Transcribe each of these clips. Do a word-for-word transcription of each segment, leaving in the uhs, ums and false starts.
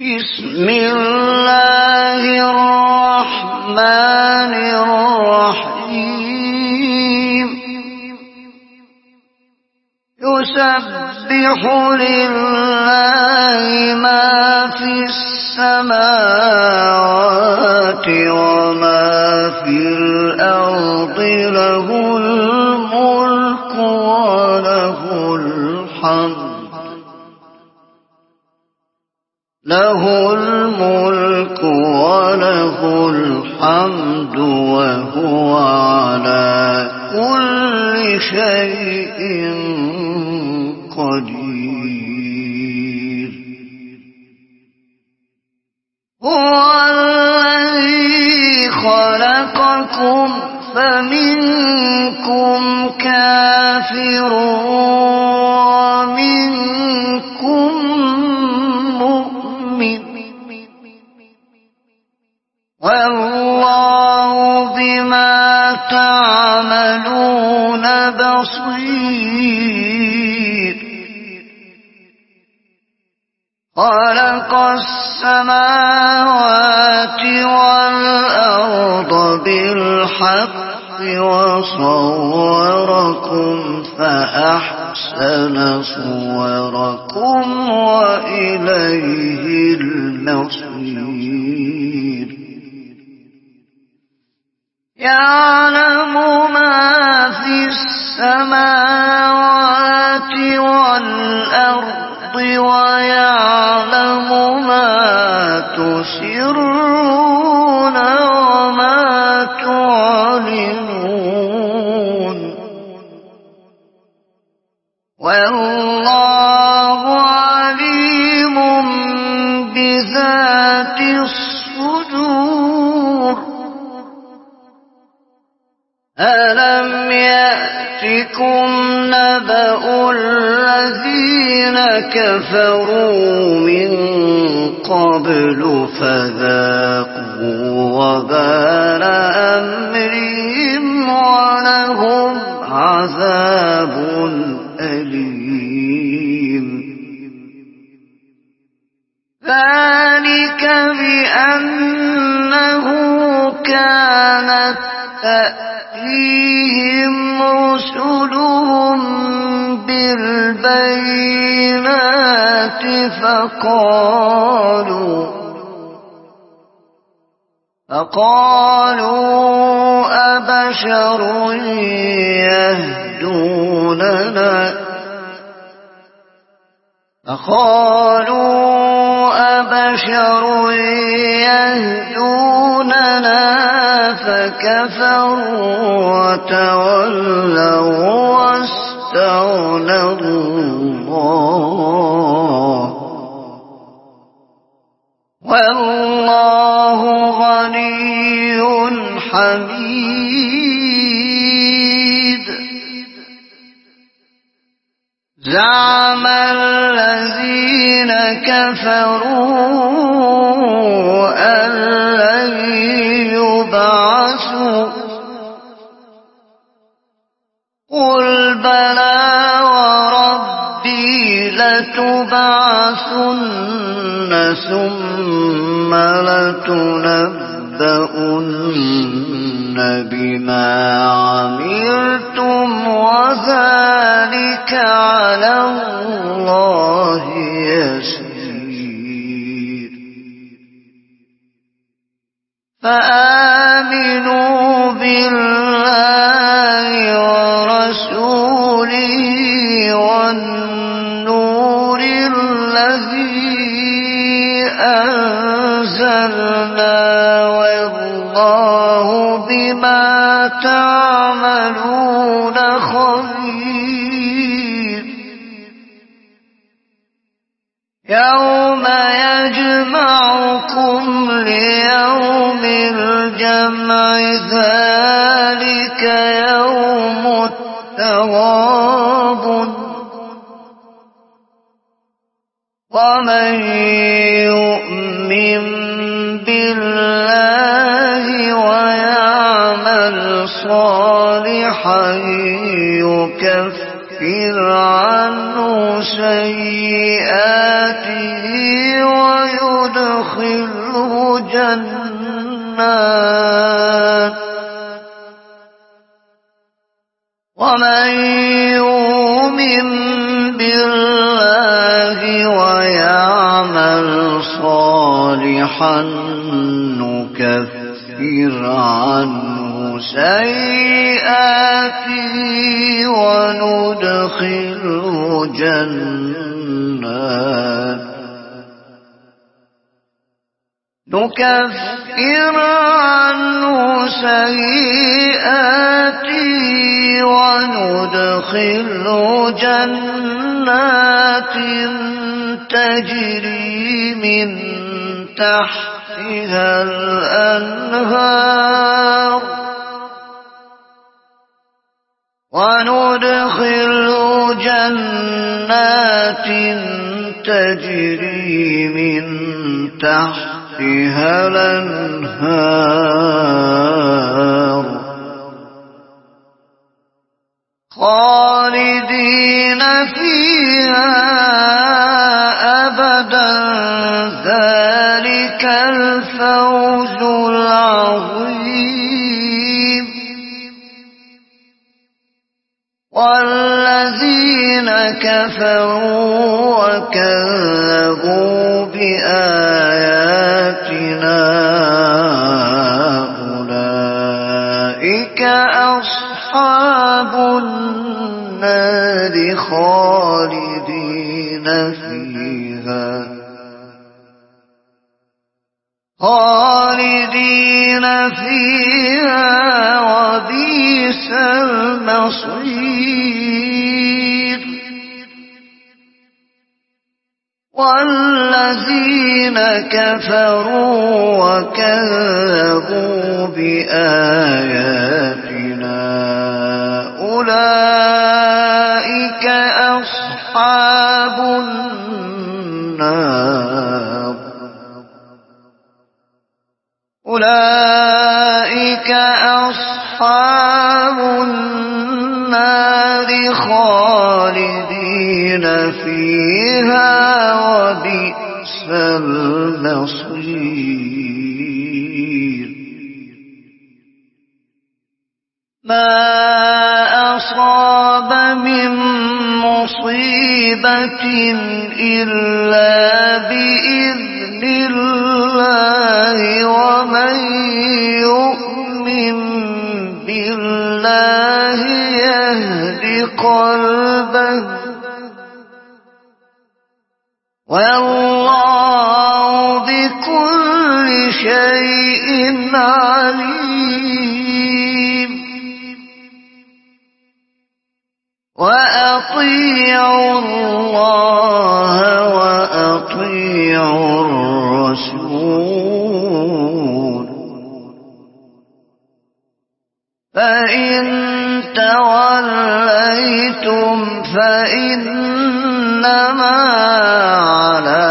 بسم الله الرحمن الرحيم يسبح لله ما في السماوات وما في الأرض له الملك وله الحمد له الملك وله الحمد وهو على كل شيء قدير هو الذي خلقكم فمنكم كافر ومنكم والله بما تعملون بصير خلق السماوات والأرض بالحق وصوركم فأحسن صوركم وإليه المصير يعلم ما في السماوات والأرض ويعلم ما تسرون وما تعلنون والله عليم بذات الصدور ألم يأتكم نبأ الذين كفروا من قبل فذاقوا وبال أمرهم ولهم عذاب أليم ذلك بأنه كانت تأتيهم رسلهم بالبينات فقالوا فقالوا أبشر يهدوننا فقالوا أبشر يهدوننا فكفروا وتولوا واستغنى الله والله غني حميد زعم الذين كفروا أن لن يبعثوا قل بلى وربي لتبعثن ثم لتنبؤن بما عملتم وذلك على الله يسير فآمنوا بالله ورسوله والنور الذي أنزلنا والله بما تعملون خبير يوم يجمعكم ليوم الجمع ذلك يوم التغابن ومن يؤمن بالله ويعمل صالحا يكفر عنه سيئاته ويدخله وندخله جنات ومن يؤمن بالله ويعمل صالحا نكفر عنه سيئاته وندخله جنات نكفر عنه سيئاته وندخله جنات تجري من تحتها الأنهار وندخله جنات تجري من تحتها الأنهار خالدين فيها أبدا ذلك الفوز العظيم والذين كفروا وكذبوا بآياتنا أولئك أصحاب النار خالدين فيها خالدين فيها وبئس المصير والذين كفروا وكذبوا بآياتنا أولئك أصحاب النار أولئك أصحاب النار خالدين فيها وبئس المصير ما أصاب من مصيبة إلا بإذن الله ومن يؤمن بالله يهد قلبه والله بكل شيء عليم وأطيعوا الله وأطيعوا الرسول فإن توليتم فإنما على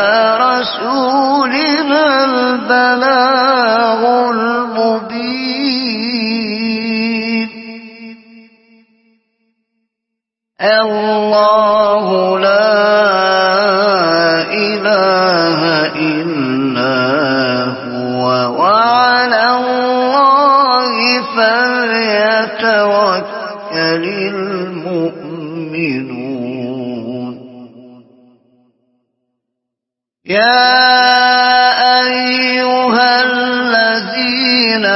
رسولنا البلاغ المبين الله لا إله إلا هو وعلى الله فليتوكل المؤمنون يا أيها الذين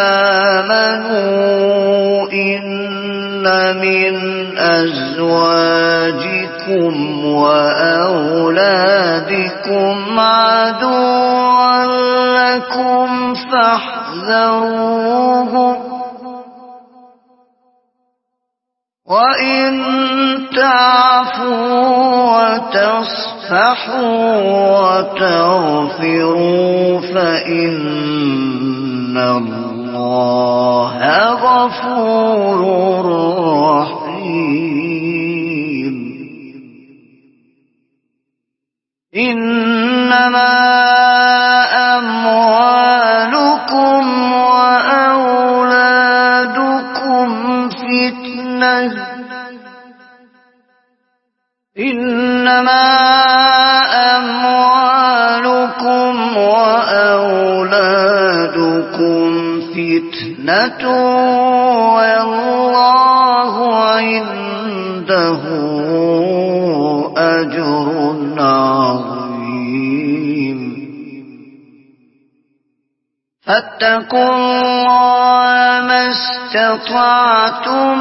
آمنوا إن من أزواجكم وأولادكم عدوا لكم فاحذروهم وإن تعفوا وتصفحوا وتغفروا فإن الله غفور رحيم إنما أموالكم وأولادكم فتنة إنما أموالكم وأولادكم فتنة والله عنده أجر عظيم فاتقوا الله ما استطعتم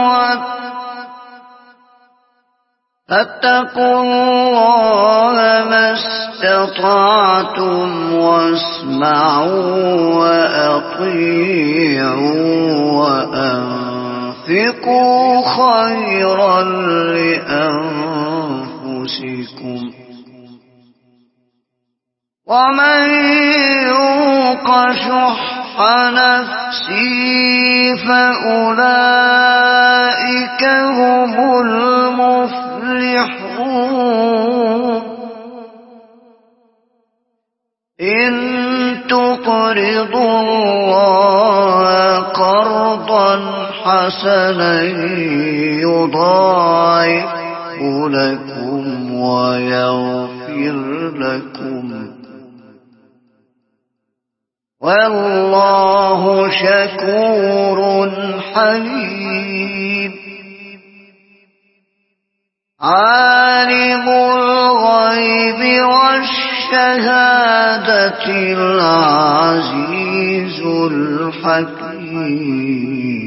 فاتقوا الله ما استطعتم واسمعوا وأطيعوا وأنفقوا خيرا لأنفسكم ومن يوق شح نفسه فأولئك هم المفلحون إن تقرضوا الله قرضا حسنا يضاعف لكم ويغفر لكم والله شكور حليم عالم الغيب والشهادة العزيز الحكيم